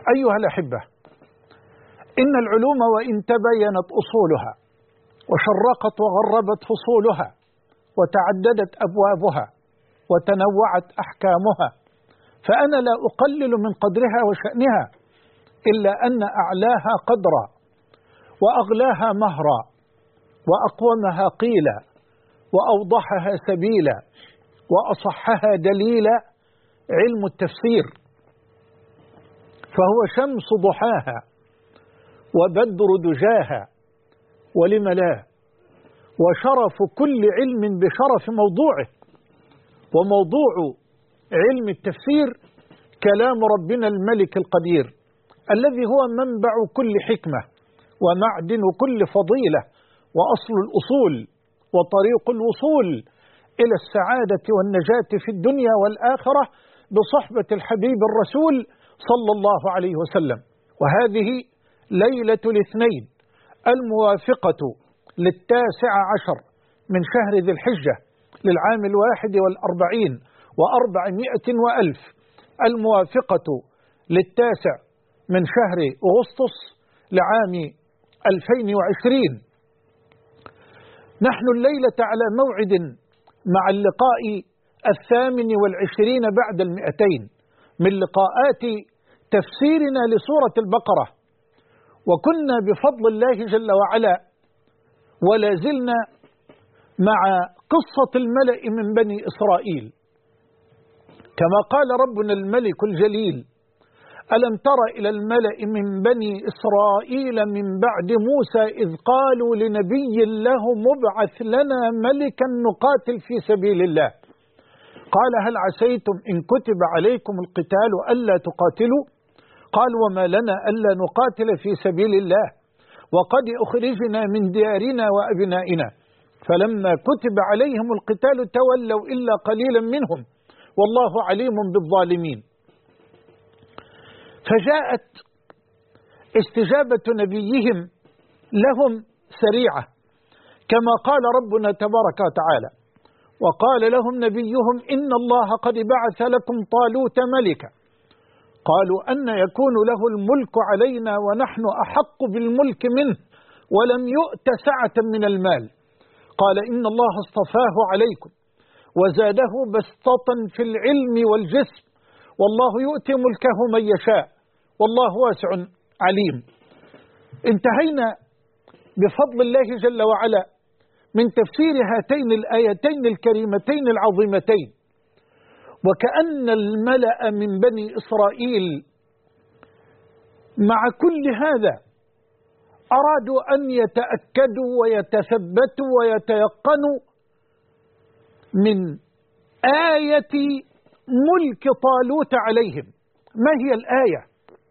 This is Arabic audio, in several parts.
أيها الأحبة، إن العلوم وإن تبينت أصولها وشرقت وغربت فصولها وتعددت أبوابها وتنوعت أحكامها، فأنا لا أقلل من قدرها وشأنها، إلا أن أعلاها قدرا وأغلاها مهرا وأقومها قيلا وأوضحها سبيلا وأصحها دليلا علم التفسير، فهو شمس ضحاها وبدر دجاها، ولم لا، وشرف كل علم بشرف موضوعه. وموضوع علم التفسير كلام ربنا الملك القدير الذي هو منبع كل حكمة ومعدن كل فضيلة وأصل الأصول وطريق الوصول إلى السعادة والنجاة في الدنيا والآخرة بصحبة الحبيب الرسول صلى الله عليه وسلم. وهذه ليلة الاثنين الموافقة ل19 من شهر ذي الحجة للعام 41 و400 وألف، الموافقة ل9 من شهر أغسطس لعام 2020. نحن الليلة على موعد مع اللقاء 28 بعد 200 من لقاءات تفسيرنا لسورة البقرة، وكنا بفضل الله جل وعلا ولا زلنا مع قصة الملأ من بني إسرائيل، كما قال ربنا الملك الجليل: ألم تر إلى الملأ من بني إسرائيل من بعد موسى إذ قالوا لنبي له مبعث لنا ملكا نقاتل في سبيل الله، قال هل عسيتم إن كتب عليكم القتال ألا تقاتلوا؟ قال وما لنا ألا نقاتل في سبيل الله وقد أخرجنا من ديارنا وأبنائنا، فلما كتب عليهم القتال تولوا إلا قليلا منهم والله عليم بالظالمين. فجاءت استجابة نبيهم لهم سريعة كما قال ربنا تبارك وتعالى: وقال لهم نبيهم إن الله قد بعث لكم طالوت ملكا، قالوا أن يكون له الملك علينا ونحن أحق بالملك منه ولم يؤت سعة من المال، قال إن الله اصطفاه عليكم وزاده بسطة في العلم والجسم والله يؤتي ملكه من يشاء والله واسع عليم. انتهينا بفضل الله جل وعلا من تفسير هاتين الآيتين الكريمتين العظيمتين، وكأن الملأ من بني إسرائيل مع كل هذا أرادوا أن يتأكدوا ويتثبتوا ويتيقنوا من آية ملك طالوت عليهم. ما هي الآية؟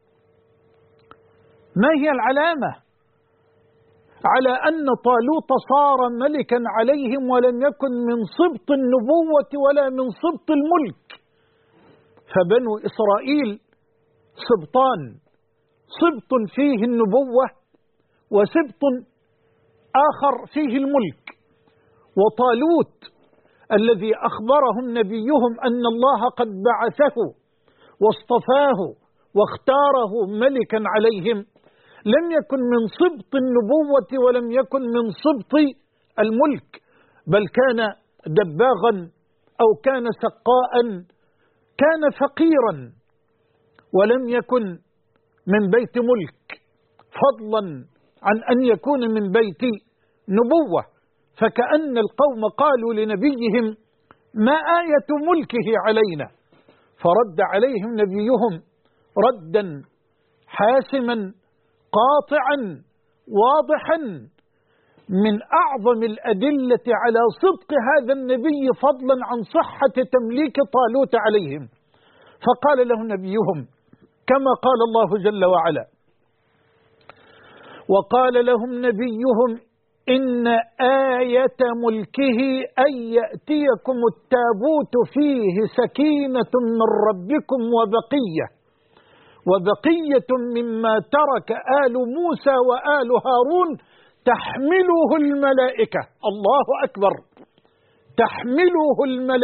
ما هي العلامة على أن طالوت صار ملكا عليهم ولم يكن من سبط النبوة ولا من سبط الملك؟ فبنو إسرائيل سبطان، سبط فيه النبوة وسبط آخر فيه الملك. وطالوت الذي أخبرهم نبيهم أن الله قد بعثه واصطفاه واختاره ملكا عليهم لم يكن من سبط النبوة ولم يكن من سبط الملك، بل كان دباغا أو كان سقاء، كان فقيرا ولم يكن من بيت ملك، فضلا عن أن يكون من بيت نبوة. فكأن القوم قالوا لنبيهم ما آية ملكه علينا؟ فرد عليهم نبيهم ردا حاسما قاطعا واضحا من أعظم الأدلة على صدق هذا النبي فضلا عن صحة تمليك طالوت عليهم. فقال له نبيهم كما قال الله جل وعلا: وقال لهم نبيهم إن آية ملكه أن يأتيكم التابوت فيه سكينة من ربكم وبقية مما ترك آل موسى وآل هارون تحمله الملائكة. الله أكبر، تحمله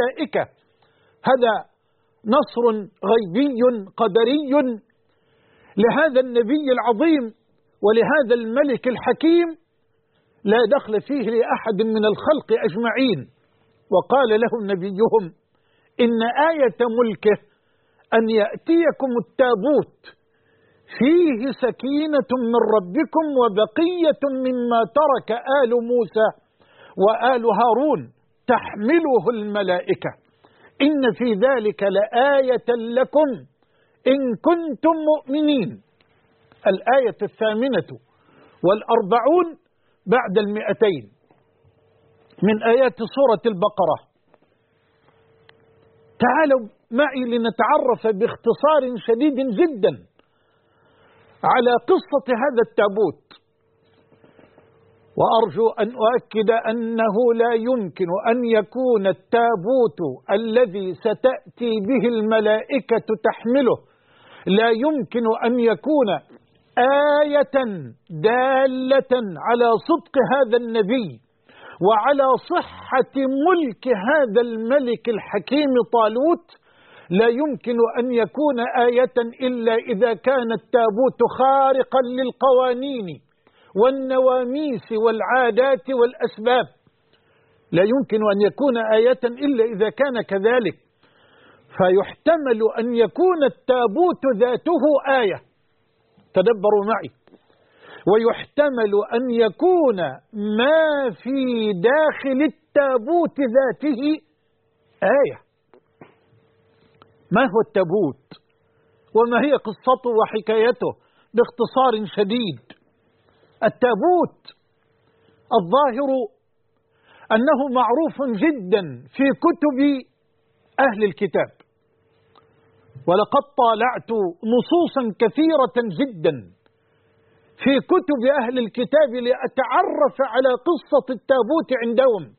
الملائكة. هذا نصر غيبي قدري لهذا النبي العظيم ولهذا الملك الحكيم لا دخل فيه لأحد من الخلق أجمعين. وقال لهم نبيهم إن آية ملكه أن يأتيكم التابوت فيه سكينة من ربكم وبقية مما ترك آل موسى وآل هارون تحمله الملائكة إن في ذلك لآية لكم إن كنتم مؤمنين. الآية 48 بعد 200 من آيات سورة البقرة. تعالوا معي لنتعرف باختصار شديد جدا على قصة هذا التابوت. وأرجو أن أؤكد أنه لا يمكن أن يكون التابوت الذي ستأتي به الملائكة تحمله لا يمكن أن يكون آية دالة على صدق هذا النبي وعلى صحة ملك هذا الملك الحكيم طالوت. لا يمكن أن يكون آية إلا إذا كان التابوت خارقا للقوانين والنواميس والعادات والأسباب. لا يمكن أن يكون آية إلا إذا كان كذلك. فيحتمل أن يكون التابوت ذاته آية، تدبروا معي، ويحتمل أن يكون ما في داخل التابوت ذاته آية. ما هو التابوت وما هي قصته وحكايته باختصار شديد؟ التابوت الظاهر أنه معروف جدا في كتب أهل الكتاب، ولقد طالعت نصوصا كثيرة جدا في كتب أهل الكتاب لأتعرف على قصة التابوت عندهم.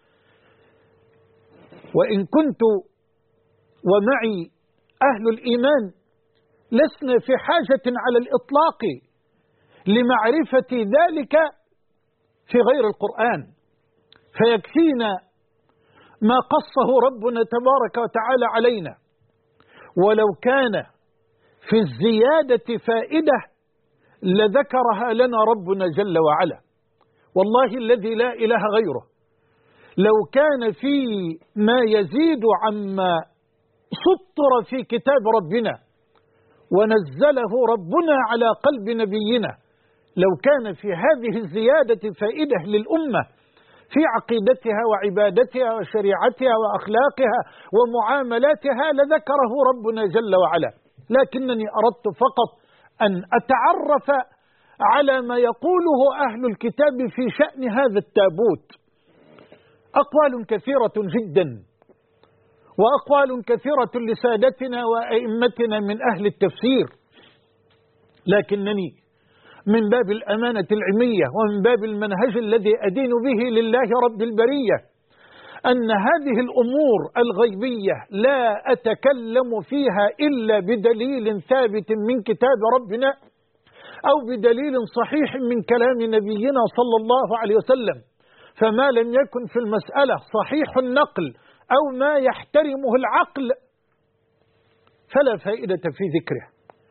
وإن كنت ومعي أهل الإيمان لسنا في حاجة على الإطلاق لمعرفة ذلك في غير القرآن، فيكفينا ما قصه ربنا تبارك وتعالى علينا. ولو كان في الزيادة فائدة لذكرها لنا ربنا جل وعلا، والله الذي لا إله غيره. لو كان في ما يزيد عما سطر في كتاب ربنا ونزله ربنا على قلب نبينا، لو كان في هذه الزيادة فائدة للأمة في عقيدتها وعبادتها وشريعتها وأخلاقها ومعاملاتها لذكره ربنا جل وعلا. لكنني أردت فقط أن أتعرف على ما يقوله أهل الكتاب في شأن هذا التابوت. أقوال كثيرة جدا، وأقوال كثيرة لسادتنا وأئمتنا من أهل التفسير، لكنني من باب الأمانة العلمية ومن باب المنهج الذي أدين به لله رب البرية أن هذه الأمور الغيبية لا أتكلم فيها إلا بدليل ثابت من كتاب ربنا أو بدليل صحيح من كلام نبينا صلى الله عليه وسلم. فما لم يكن في المسألة صحيح النقل أو ما يحترمه العقل فلا فائدة في ذكره.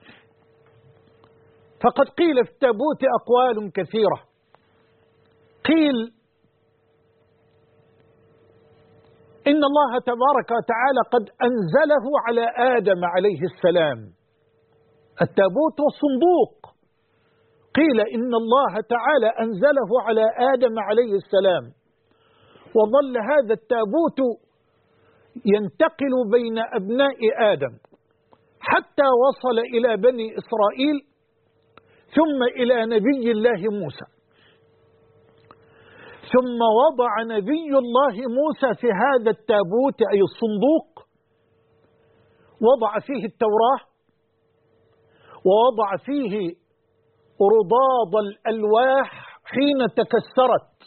فقد قيل في التابوت أقوال كثيرة. قيل إن الله تبارك وتعالى قد أنزله على آدم عليه السلام، التابوت والصندوق. قيل إن الله تعالى أنزله على آدم عليه السلام، وظل هذا التابوت ينتقل بين أبناء آدم حتى وصل إلى بني إسرائيل ثم إلى نبي الله موسى. ثم وضع نبي الله موسى في هذا التابوت أي الصندوق، وضع فيه التوراة ووضع فيه رضاض الألواح حين تكسرت.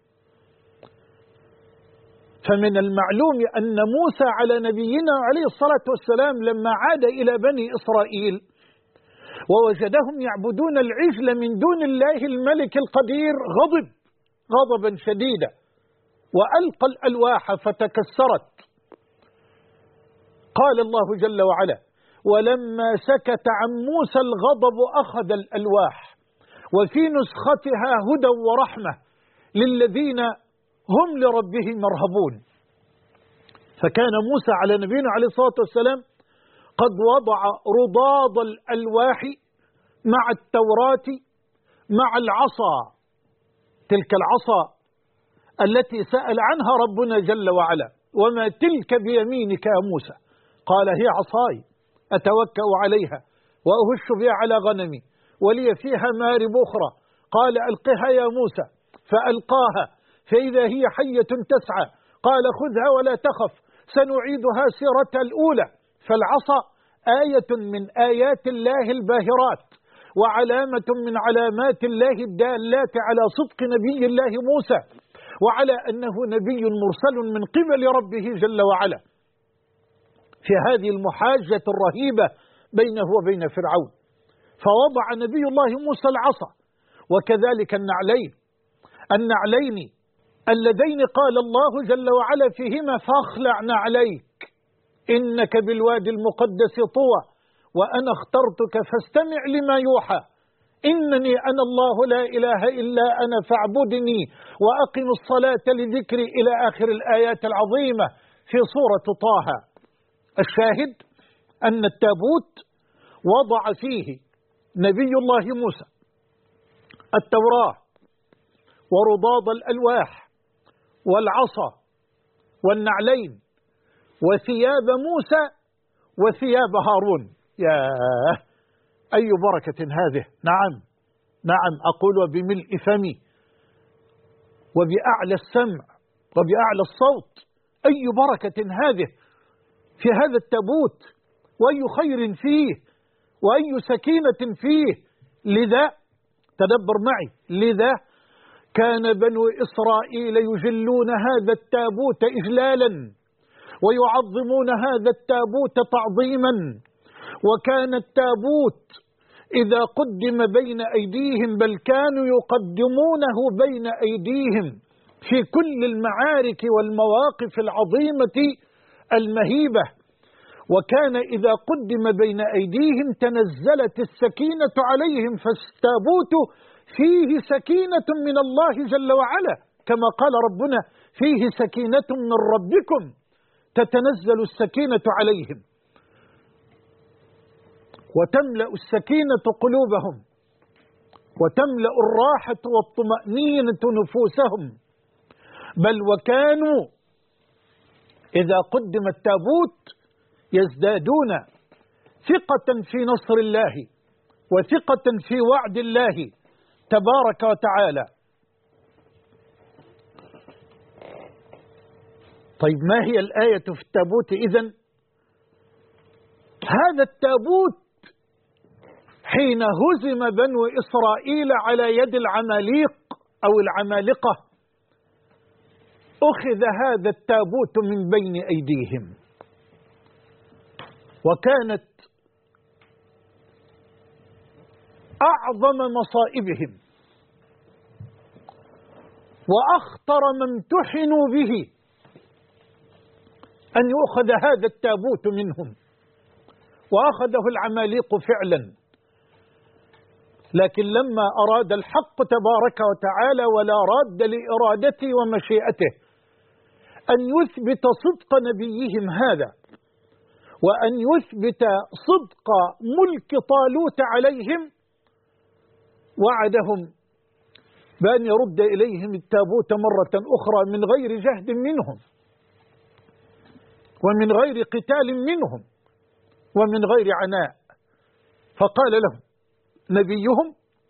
فمن المعلوم أن موسى على نبينا عليه الصلاة والسلام لما عاد إلى بني إسرائيل ووجدهم يعبدون العجل من دون الله الملك القدير غضب غضبا شديدا وألقى الألواح فتكسرت. قال الله جل وعلا: ولما سكت عن موسى الغضب أخذ الألواح، وفي نسختها هدى ورحمة للذين هم لربهم يرهبون. فكان موسى على نبينا عليه الصلاة والسلام قد وضع رضاض الألواح مع التوراة مع العصا، تلك العصا التي سأل عنها ربنا جل وعلا: وما تلك بيمينك يا موسى؟ قال: هي عصاي أتوكأ عليها وأهش بها على غنمي ولي فيها مارب أخرى. قال: ألقها يا موسى، فألقاها فإذا هي حية تسعى. قال: خذها ولا تخف سنعيدها سيرتها الأولى. فالعصا آية من آيات الله الباهرات، وعلامة من علامات الله الدالات على صدق نبي الله موسى، وعلى أنه نبي مرسل من قبل ربه جل وعلا، في هذه المحاجة الرهيبة بينه وبين فرعون. فوضع نبي الله موسى العصا، وكذلك النعلين اللذين قال الله جل وعلا فيهما: فاخلع نعليك إنك بالوادي المقدس طوى وأنا اخترتك فاستمع لما يوحى إنني أنا الله لا إله إلا أنا فاعبدني وأقم الصلاة لذكري، إلى آخر الآيات العظيمة في سورة طه. الشاهد أن التابوت وضع فيه نبي الله موسى التوراة ورضاض الألواح والعصا والنعلين وثياب موسى وثياب هارون. يا أي بركة هذه! نعم أقول وبملء فمي وبأعلى السمع وبأعلى الصوت: أي بركة هذه في هذا التابوت، وأي خير فيه، وأي سكينة فيه. لذا تدبر معي، لذا كان بنو إسرائيل يجلون هذا التابوت إجلالا ويعظمون هذا التابوت تعظيما. وكان التابوت إذا قدم بين أيديهم، بل كانوا يقدمونه بين أيديهم في كل المعارك والمواقف العظيمة المهيبة. وكان إذا قدم بين أيديهم تنزلت السكينة عليهم، فالتابوت فيه سكينة من الله جل وعلا، كما قال ربنا: فيه سكينة من ربكم تتنزل السكينة عليهم وتملأ السكينة قلوبهم وتملأ الراحة والطمأنينة نفوسهم. بل وكانوا إذا قدم التابوت يزدادون ثقة في نصر الله وثقة في وعد الله تبارك وتعالى. طيب، ما هي الآية في التابوت إذن؟ هذا التابوت حين هزم بنو إسرائيل على يد العماليق أو العمالقة، أخذ هذا التابوت من بين أيديهم، وكانت أعظم مصائبهم وأخطر ما امتحنوا به أن يؤخذ هذا التابوت منهم، وأخذه العماليق فعلا. لكن لما أراد الحق تبارك وتعالى، ولا راد لإرادته ومشيئته، أن يثبت صدق نبيهم هذا، وأن يثبت صدق ملك طالوت عليهم، وعدهم بأن يرد إليهم التابوت مرة أخرى من غير جهد منهم، ومن غير قتال منهم، ومن غير عناء. فقال لهم نبيهم: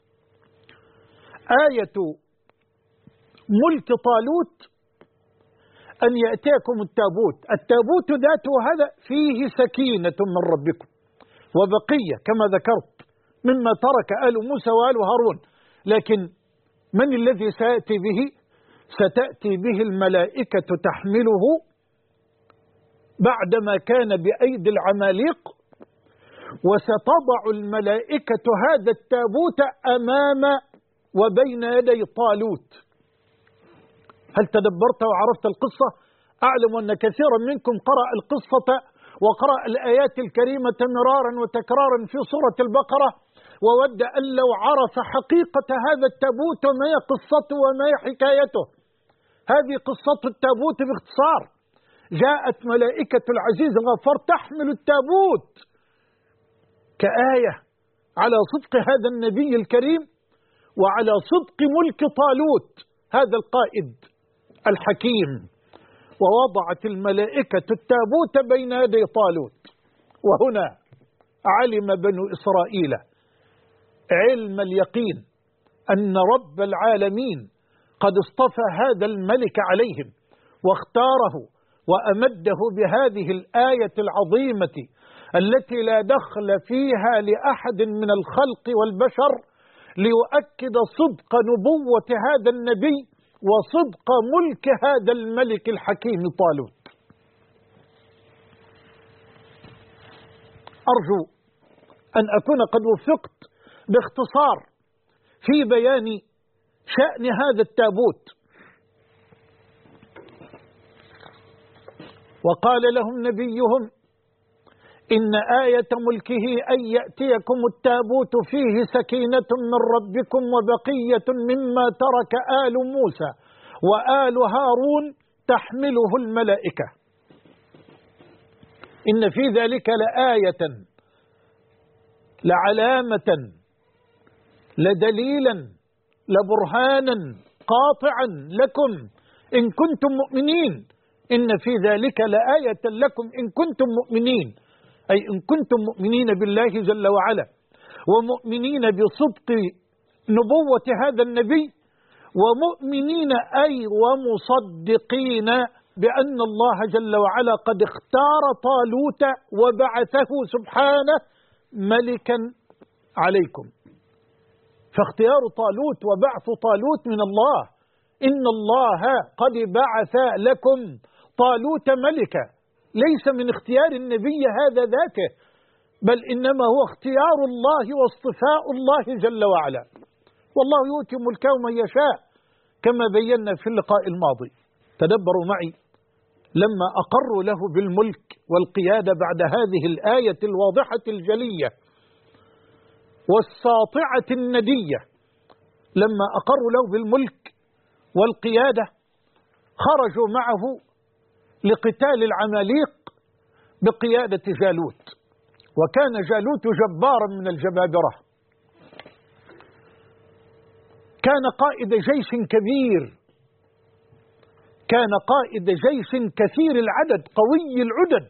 آية ملك طالوت أن يأتيكم التابوت ذاته هذا فيه سكينة من ربكم وبقية كما ذكرت مما ترك آل موسى وآل هارون. لكن من الذي سيأتي به؟ ستأتي به الملائكة تحمله بعدما كان بأيدي العماليق، وستضع الملائكة هذا التابوت أمام وبين يدي طالوت. هل تدبرت وعرفت القصة؟ أعلم أن كثيرا منكم قرأ القصة وقرأ الآيات الكريمة مرارا وتكرارا في سورة البقرة، وود أن لو عرف حقيقة هذا التابوت وما هي قصته وما هي حكايته. هذه قصة التابوت باختصار. جاءت ملائكة العزيز الغفار تحمل التابوت كآية على صدق هذا النبي الكريم وعلى صدق ملك طالوت هذا القائد الحكيم. ووضعت الملائكة التابوت بين يدي طالوت. وهنا علم بنو إسرائيل علم اليقين أن رب العالمين قد اصطفى هذا الملك عليهم واختاره وأمده بهذه الآية العظيمة التي لا دخل فيها لأحد من الخلق والبشر، ليؤكد صدق نبوة هذا النبي وصدق ملك هذا الملك الحكيم طالوت. أرجو أن أكون قد وفقت باختصار في بيان شأن هذا التابوت. وقال لهم نبيهم إن آية ملكه أن يأتيكم التابوت فيه سكينة من ربكم وبقية مما ترك آل موسى وآل هارون تحمله الملائكة إن في ذلك لآية لعلامة لدليلا لبرهانا قاطعا لكم إن كنتم مؤمنين. إن في ذلك لآية لكم إن كنتم مؤمنين، أي إن كنتم مؤمنين بالله جل وعلا ومؤمنين بصدق نبوة هذا النبي، ومؤمنين أي ومصدقين بأن الله جل وعلا قد اختار طالوت وبعثه سبحانه ملكا عليكم. فاختيار طالوت وبعث طالوت من الله. إن الله قد بعث لكم طالوت ملكا، ليس من اختيار النبي هذا ذاته، بل إنما هو اختيار الله واصطفاء الله جل وعلا. والله يؤتي ملكه من يشاء كما بينا في اللقاء الماضي. تدبروا معي لما أقروا له بالملك والقيادة بعد هذه الآية الواضحة الجلية والساطعة الندية، لما أقروا له بالملك والقيادة خرجوا معه لقتال العماليق بقيادة جالوت. وكان جالوت جبارا من الجبابرة، كان قائد جيش كبير، كان قائد جيش كثير العدد قوي العدد،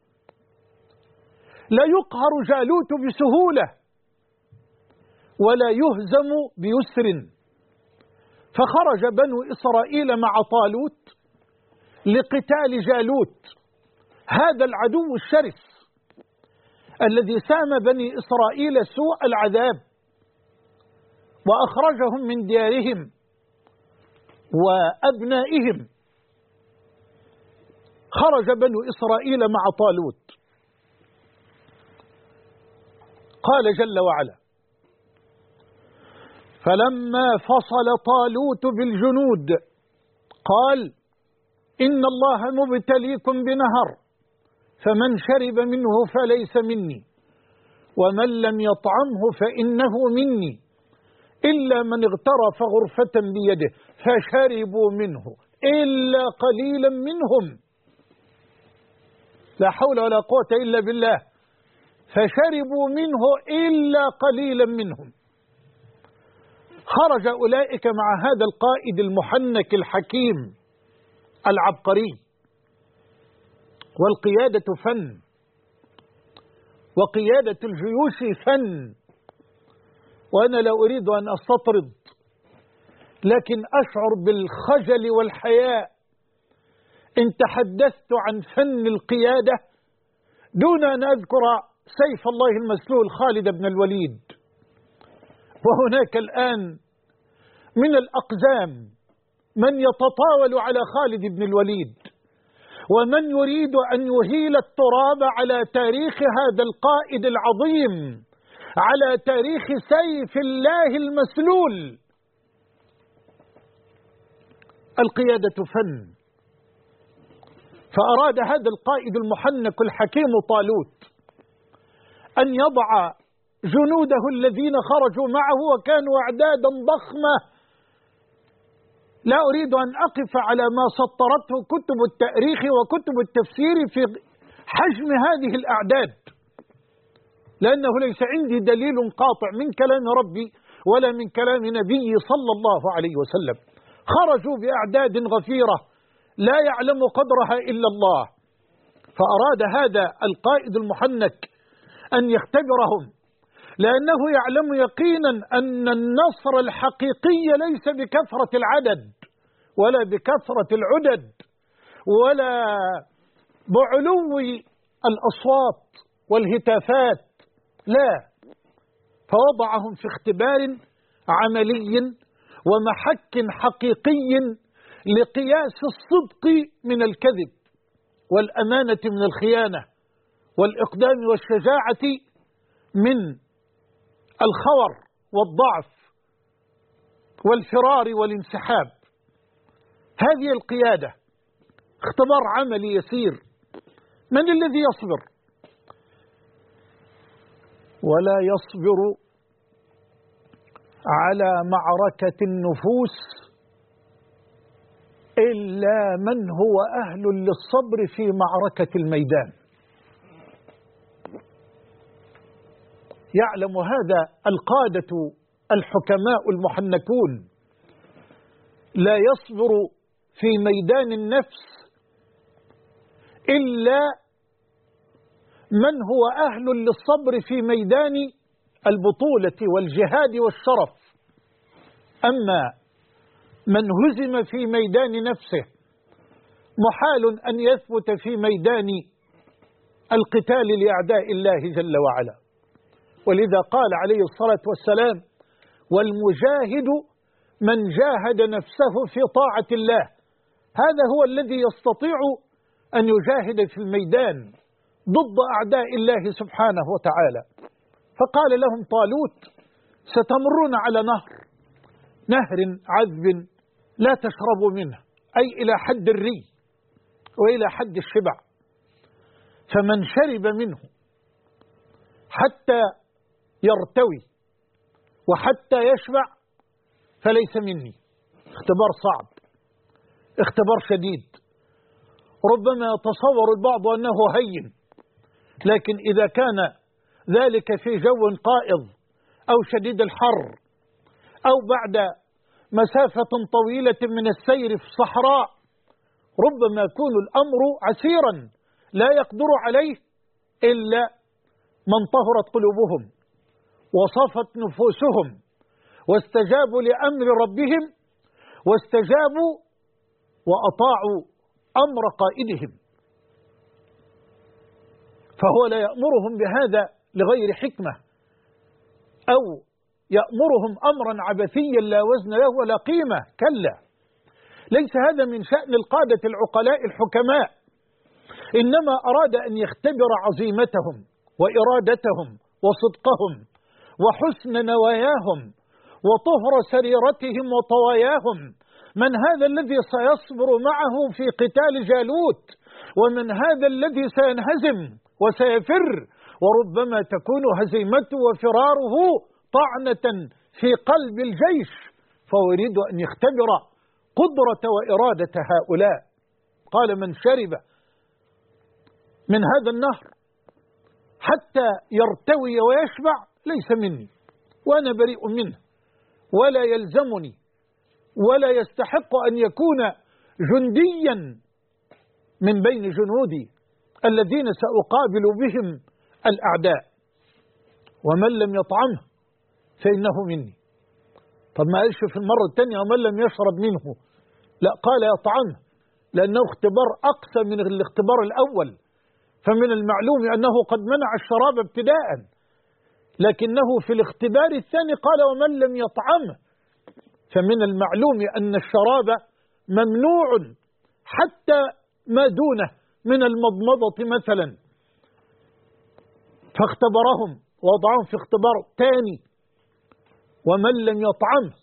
لا يقهر جالوت بسهولة ولا يهزم بيسر. فخرج بنو إسرائيل مع طالوت لقتال جالوت هذا العدو الشرس الذي سام بني إسرائيل سوء العذاب وأخرجهم من ديارهم وأبنائهم. خرج بنو إسرائيل مع طالوت. قال جل وعلا: فلما فصل طالوت بالجنود قال إن الله مبتليكم بنهر فمن شرب منه فليس مني ومن لم يطعمه فإنه مني إلا من اغترف غرفة بيده فشربوا منه إلا قليلا منهم. لا حول ولا قوة إلا بالله. فشربوا منه إلا قليلا منهم. خرج أولئك مع هذا القائد المحنك الحكيم العبقري. والقيادة فن، وقيادة الجيوش فن. وأنا لا أريد أن أستطرد، لكن أشعر بالخجل والحياء إن تحدثت عن فن القيادة دون أن أذكر سيف الله المسلول خالد بن الوليد. وهناك الآن من الأقزام من يتطاول على خالد بن الوليد، ومن يريد أن يهيل التراب على تاريخ هذا القائد العظيم، على تاريخ سيف الله المسلول. القيادة فن، فأراد هذا القائد المحنك الحكيم طالوت أن يضع جنوده الذين خرجوا معه وكانوا أعدادا ضخمة. لا أريد أن أقف على ما سطرته كتب التاريخ وكتب التفسير في حجم هذه الأعداد، لأنه ليس عندي دليل قاطع من كلام ربي ولا من كلام نبي صلى الله عليه وسلم. خرجوا بأعداد غفيرة لا يعلم قدرها إلا الله. فأراد هذا القائد المحنك أن يختبرهم، لأنه يعلم يقينا أن النصر الحقيقي ليس بكثرة العدد ولا بكثرة العدد ولا بعلو الأصوات والهتافات، لا. فوضعهم في اختبار عملي ومحك حقيقي لقياس الصدق من الكذب والأمانة من الخيانة والإقدام والشجاعة من الخور والضعف والفرار والانسحاب. هذه القيادة اختبار عملي يسير. من الذي يصبر؟ ولا يصبر على معركة النفوس إلا من هو أهل للصبر في معركة الميدان. يعلم هذا القادة الحكماء المحنكون. لا يصبر في ميدان النفس إلا من هو أهل للصبر في ميدان البطولة والجهاد والشرف. أما من هزم في ميدان نفسه محال أن يثبت في ميدان القتال لأعداء الله جل وعلا. ولذا قال عليه الصلاة والسلام: والمجاهد من جاهد نفسه في طاعة الله. هذا هو الذي يستطيع أن يجاهد في الميدان ضد أعداء الله سبحانه وتعالى. فقال لهم طالوت: ستمرون على نهر عذب لا تشربوا منه، أي إلى حد الري وإلى حد الشبع، فمن شرب منه حتى يرتوي وحتى يشبع فليس مني. اختبار صعب، اختبار شديد. ربما يتصور البعض أنه هين، لكن إذا كان ذلك في جو قائض أو شديد الحر أو بعد مسافة طويلة من السير في الصحراء، ربما يكون الأمر عسيرا لا يقدر عليه إلا من طهرت قلوبهم وصفت نفوسهم واستجابوا لأمر ربهم واستجابوا وأطاعوا أمر قائدهم. فهو لا يأمرهم بهذا لغير حكمة أو يأمرهم أمرا عبثيا لا وزن له ولا قيمة، كلا، ليس هذا من شأن القادة العقلاء الحكماء. إنما أراد أن يختبر عزيمتهم وإرادتهم وصدقهم وحسن نواياهم وطهر سريرتهم وطواياهم. من هذا الذي سيصبر معه في قتال جالوت؟ ومن هذا الذي سينهزم وسيفر؟ وربما تكون هزيمته وفراره طعنة في قلب الجيش. فيريد أن يختبر قدرة وإرادة هؤلاء. قال: من شرب من هذا النهر حتى يرتوي ويشبع ليس مني، وأنا بريء منه ولا يلزمني ولا يستحق أن يكون جنديا من بين جنودي الذين سأقابل بهم الأعداء. ومن لم يطعمه فإنه مني. طب ما قالش في المرة الثانية ومن لم يشرب منه، لا، قال يطعمه، لأنه اختبار أقسى من الاختبار الأول. فمن المعلوم أنه قد منع الشراب ابتداء، لكنه في الاختبار الثاني قال ومن لم يطعمه. فمن المعلوم أن الشراب ممنوع حتى ما دونه من المضمضة مثلا. فاختبرهم ووضعهم في اختبار ثاني: ومن لم يطعمه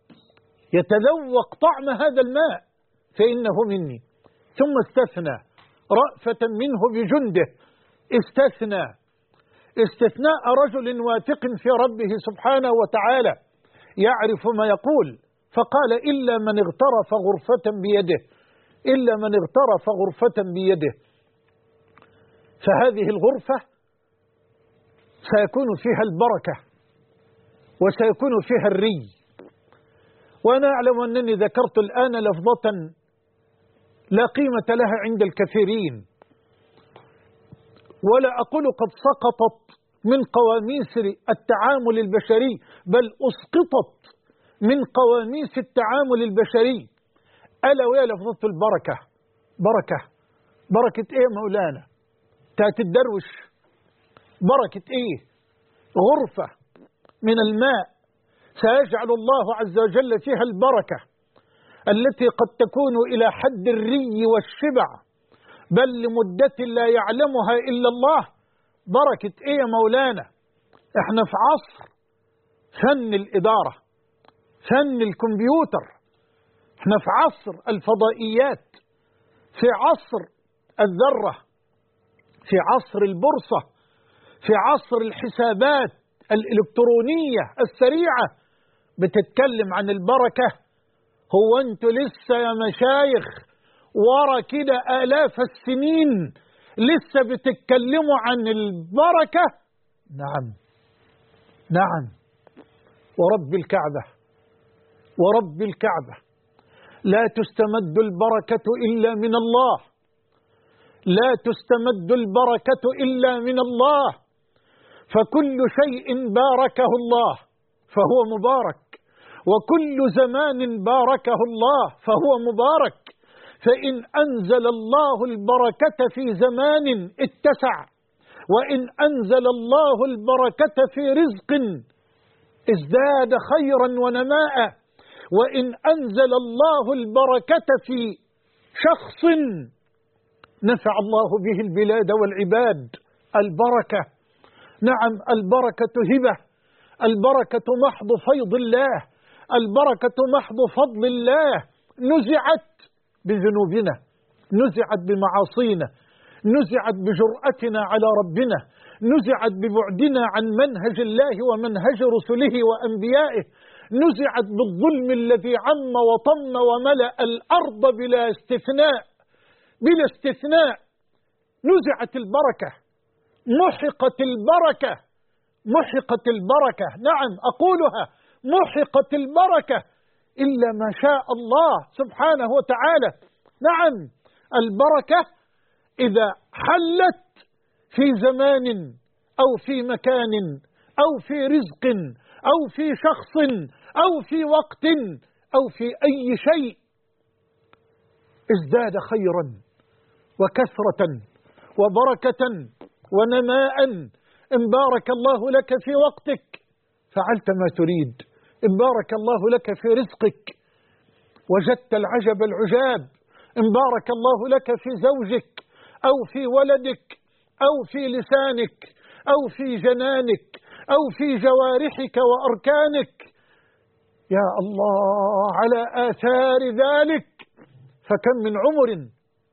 يتذوق طعم هذا الماء فإنه مني. ثم استثنى رأفة منه بجنده استثنى استثناء رجل واثق في ربه سبحانه وتعالى يعرف ما يقول، فقال إلا من اغترف غرفة بيده، إلا من اغترف غرفة بيده. فهذه الغرفة سيكون فيها البركة وسيكون فيها الري. وأنا أعلم أنني ذكرت الآن لفظة لا قيمة لها عند الكثيرين، ولا أقول قد سقطت من قواميس التعامل البشري، بل أسقطت من قواميس التعامل البشري، ألا وهي لفظة البركة. بركة إيه مولانا؟ تأتي الدروش، بركة إيه؟ غرفة من الماء سيجعل الله عز وجل فيها البركة التي قد تكون إلى حد الري والشبع، بل لمدة لا يعلمها إلا الله. بركة إيه يا مولانا؟ إحنا في عصر فن الإدارة، فن الكمبيوتر، إحنا في عصر الفضائيات، في عصر الذرة، في عصر البورصة، في عصر الحسابات الإلكترونية السريعة. بتتكلم عن البركة؟ هو أنتوا لسه يا مشايخ ورا كده آلاف السنين لسه بتتكلموا عن البركة؟ نعم ورب الكعبة، ورب الكعبة لا تستمد البركة إلا من الله، لا تستمد البركة إلا من الله. فكل شيء باركه الله فهو مبارك، وكل زمان باركه الله فهو مبارك. فإن أنزل الله البركة في زمان اتسع، وإن أنزل الله البركة في رزق ازداد خيرا ونماء، وإن أنزل الله البركة في شخص نفع الله به البلاد والعباد. البركة، نعم البركة هبة، البركة محض فيض الله، البركة محض فضل الله. نزعت بذنوبنا، نزعت بمعاصينا، نزعت بجرأتنا على ربنا، نزعت ببعدنا عن منهج الله ومنهج رسله وأنبيائه، نزعت بالظلم الذي عم وطم وملأ الأرض بلا استثناء، بلا استثناء. نزعت البركة، محقت البركة، محقت البركة، نعم أقولها محقت البركة إلا ما شاء الله سبحانه وتعالى. نعم البركة إذا حلت في زمان أو في مكان أو في رزق أو في شخص أو في وقت أو في أي شيء ازداد خيرا وكثرة وبركة ونماء. إن بارك الله لك في وقتك فعلت ما تريد، إن بارك الله لك في رزقك وجدت العجب العجاب، إن بارك الله لك في زوجك أو في ولدك أو في لسانك أو في جنانك أو في جوارحك وأركانك. يا الله على آثار ذلك. فكم من عمر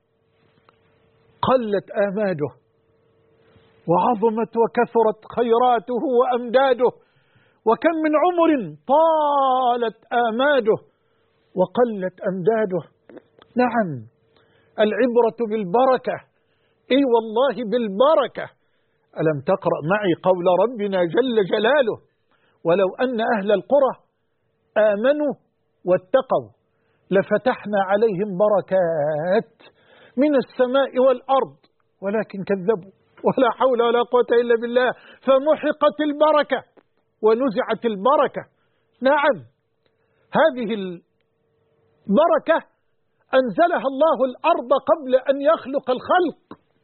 قلت آماده وعظمت وكثرت خيراته وأمداده، وكم من عمر طالت آماده وقلت أمداده. نعم العبرة بالبركة، إي والله بالبركة. ألم تقرأ معي قول ربنا جل جلاله: ولو أن أهل القرى آمنوا واتقوا لفتحنا عليهم بركات من السماء والأرض ولكن كذبوا ولا حول ولا قوة إلا بالله فمحقت البركة ونزعت البركة. نعم هذه البركة أنزلها الله الأرض قبل أن يخلق الخلق.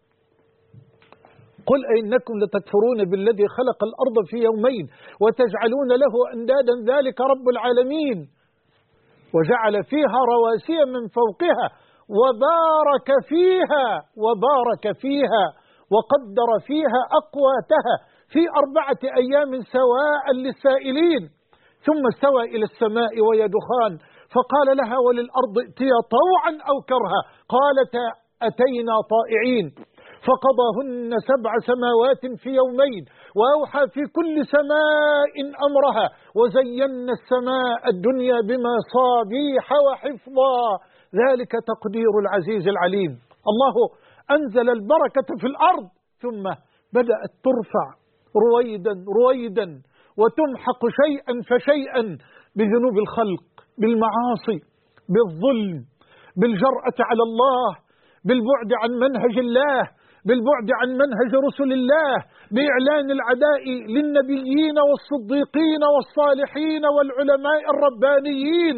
قل أئنكم لتكفرون بالذي خلق الأرض في يومين وتجعلون له أندادا ذلك رب العالمين. وجعل فيها رواسي من فوقها وبارك فيها وقدر فيها أقواتها في 4 أيام سواء للسائلين، ثم استوى إلى السماء وهي دخان فقال لها وللأرض ائتيا طوعا أو كرها قالتا أتينا طائعين، فقضاهن 7 سماوات في يومين، وأوحى في كل سماء أمرها، وزينا السماء الدنيا بمصابيح وحفظا، ذلك تقدير العزيز العليم. الله أنزل البركة في الأرض، ثم بدأت ترفع رويدا رويدا وتمحق شيئا فشيئا بذنوب الخلق، بالمعاصي، بالظلم، بالجرأة على الله، بالبعد عن منهج الله، بالبعد عن منهج رسل الله، بإعلان العداء للنبيين والصديقين والصالحين والعلماء الربانيين.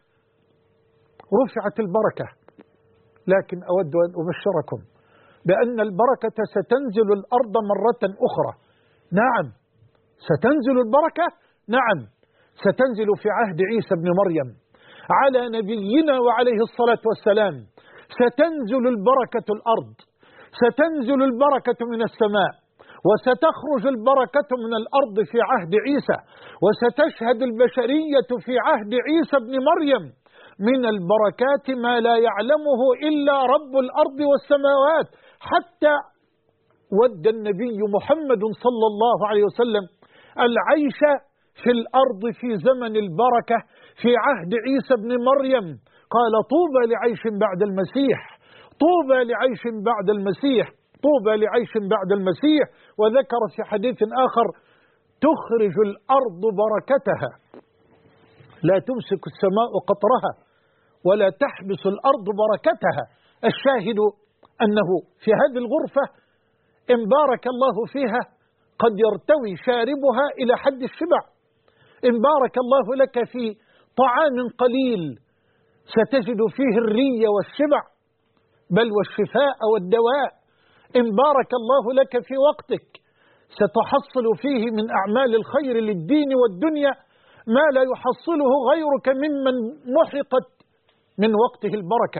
رفعت البركة، لكن أود أن أبشركم بأن البركة ستنزل الأرض مرة أخرى. نعم ستنزل البركة، نعم ستنزل في عهد عيسى بن مريم على نبينا وعليه الصلاة والسلام. ستنزل البركة الأرض، ستنزل البركة من السماء، وستخرج البركة من الأرض في عهد عيسى، وستشهد البشرية في عهد عيسى بن مريم من البركات ما لا يعلمه إلا رب الأرض والسماوات. حتى ود النبي محمد صلى الله عليه وسلم العيش في الأرض في زمن البركة في عهد عيسى بن مريم، قال طوبى لعيش بعد المسيح، طوبى لعيش بعد المسيح، طوبى لعيش بعد المسيح. وذكر في حديث آخر تخرج الأرض بركتها، لا تمسك السماء قطرها ولا تحبس الأرض بركتها. الشاهد أنه في هذه الغرفة إن بارك الله فيها قد يرتوي شاربها إلى حد الشبع. إن بارك الله لك في طعام قليل ستجد فيه الري والشبع، بل والشفاء والدواء. إن بارك الله لك في وقتك ستحصل فيه من أعمال الخير للدين والدنيا ما لا يحصله غيرك ممن محقت من وقته البركة.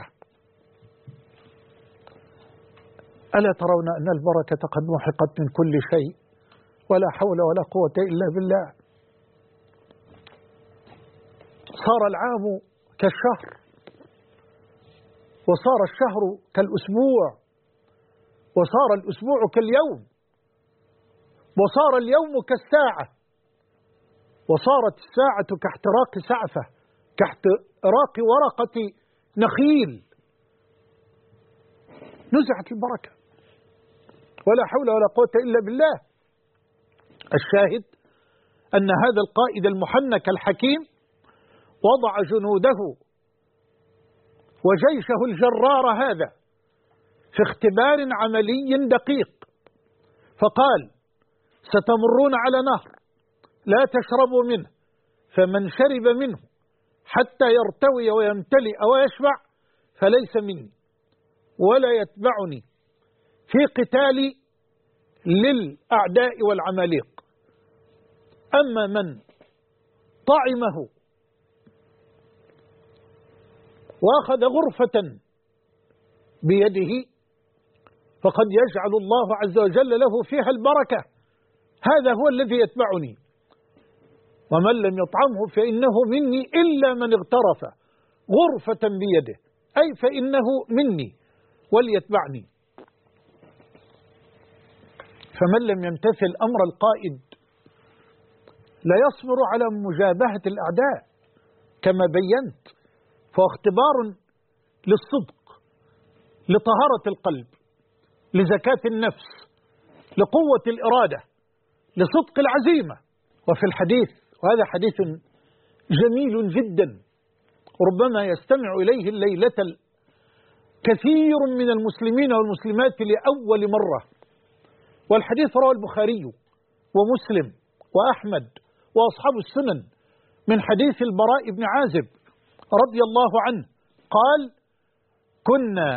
ألا ترون أن البركة قد محقت من كل شيء؟ ولا حول ولا قوة إلا بالله. صار العام كالشهر، وصار الشهر كالأسبوع، وصار الأسبوع كاليوم، وصار اليوم كالساعة، وصارت الساعة كاحتراق سعفة، كاحتراق ورقة نخيل. نزعت البركة، ولا حول ولا قوة إلا بالله. الشاهد أن هذا القائد المحنك الحكيم وضع جنوده وجيشه الجرار هذا في اختبار عملي دقيق، فقال ستمرون على نهر لا تشربوا منه، فمن شرب منه حتى يرتوي ويمتلئ ويشبع فليس مني ولا يتبعني في قتالي للأعداء والعماليق. أما من طعمه وأخذ غرفة بيده فقد يجعل الله عز وجل له فيها البركة، هذا هو الذي يتبعني. ومن لم يطعمه فإنه مني إلا من اغترف غرفة بيده، أي فإنه مني وليتبعني. فمن لم يمتثل أمر القائد لا يصبر على مجابهة الأعداء كما بينت، فهو اختبار للصدق، لطهارة القلب، لزكاة النفس، لقوة الإرادة، لصدق العزيمة. وفي الحديث، وهذا حديث جميل جدا ربما يستمع إليه الليلة كثير من المسلمين والمسلمات لأول مرة، والحديث رواه البخاري ومسلم وأحمد وأصحاب السنن من حديث البراء بن عازب رضي الله عنه قال: كنا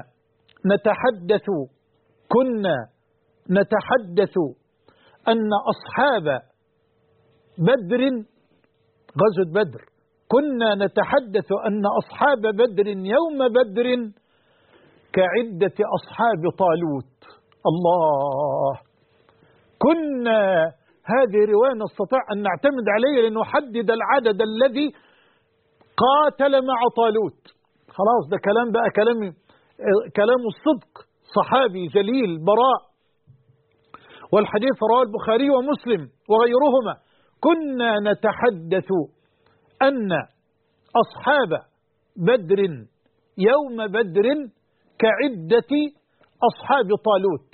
نتحدث أن أصحاب بدر، غزوة بدر، كنا نتحدث أن أصحاب بدر يوم بدر كعدة أصحاب طالوت. الله، كنا، هذه رواية نستطيع أن نعتمد عليها لنحدد العدد الذي قاتل مع طالوت. خلاص ده كلام بقى كلام كلام الصدق، صحابي جليل براء، والحديث رواه البخاري ومسلم وغيرهما. كنا نتحدث أن أصحاب بدر يوم بدر كعدة أصحاب طالوت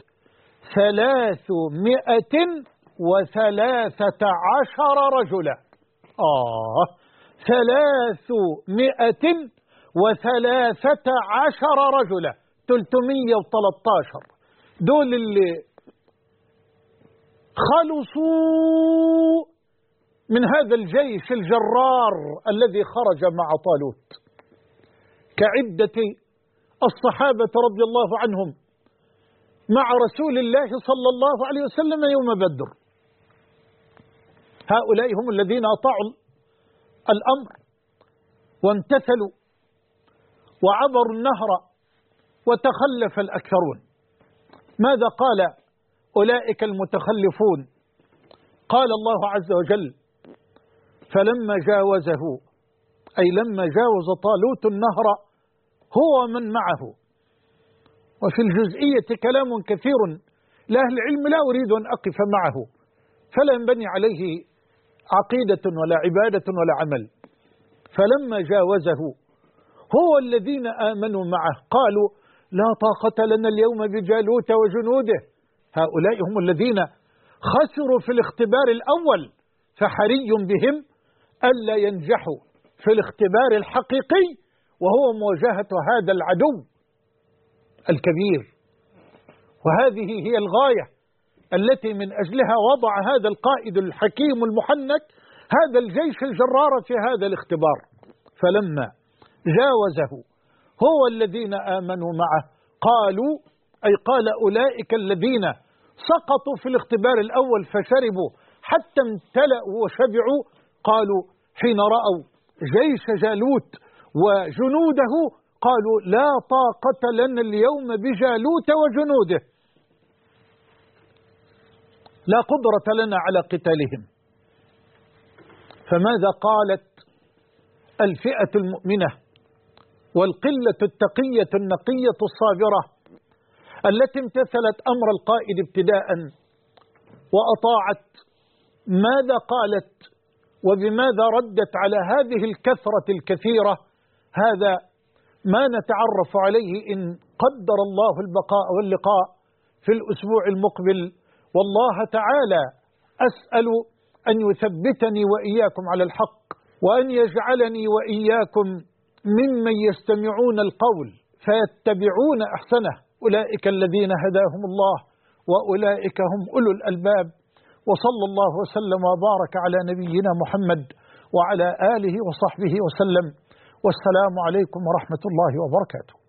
313 رجلا. 313 رجلا، 313 دول اللي خلصوا من هذا الجيش الجرار الذي خرج مع طالوت كعدة الصحابة رضي الله عنهم مع رسول الله صلى الله عليه وسلم يوم بدر. هؤلاء هم الذين أطاعوا الأمر وامتثلوا وعبروا النهر وتخلف الأكثرون. ماذا قال أولئك المتخلفون؟ قال الله عز وجل: فلما جاوزه، أي لما جاوز طالوت النهر هو من معه. وفي الجزئية كلام كثير لأهل العلم لا أريد أن أقف معه، فلا ينبني عليه عقيدة ولا عبادة ولا عمل. فلما جاوزه هو الذين آمنوا معه قالوا: لا طاقة لنا اليوم بجالوت وجنوده. هؤلاء هم الذين خسروا في الاختبار الأول، فحري بهم ألا ينجحوا في الاختبار الحقيقي وهو مواجهة هذا العدو الكبير. وهذه هي الغاية التي من أجلها وضع هذا القائد الحكيم المحنك هذا الجيش الجرار في هذا الاختبار. فلما جاوزه هو الذين آمنوا معه قالوا، أي قال أولئك الذين سقطوا في الاختبار الأول فشربوا حتى امتلأوا وشبعوا، قالوا حين رأوا جيش جالوت وجنوده قالوا: لا طاقة لنا اليوم بجالوت وجنوده، لا قدرة لنا على قتالهم. فماذا قالت الفئة المؤمنة والقلة التقية النقية الصابرة التي امتثلت أمر القائد ابتداء وأطاعت؟ ماذا قالت وبماذا ردت على هذه الكثرة الكثيرة؟ هذا ما نتعرف عليه إن قدر الله البقاء واللقاء في الأسبوع المقبل. والله تعالى أسأل أن يثبتني وإياكم على الحق، وأن يجعلني وإياكم ممن يستمعون القول فيتبعون أحسنه. أولئك الذين هداهم الله وأولئك هم أولو الألباب. وصلى الله وسلم وبارك على نبينا محمد وعلى آله وصحبه وسلم، والسلام عليكم ورحمة الله وبركاته.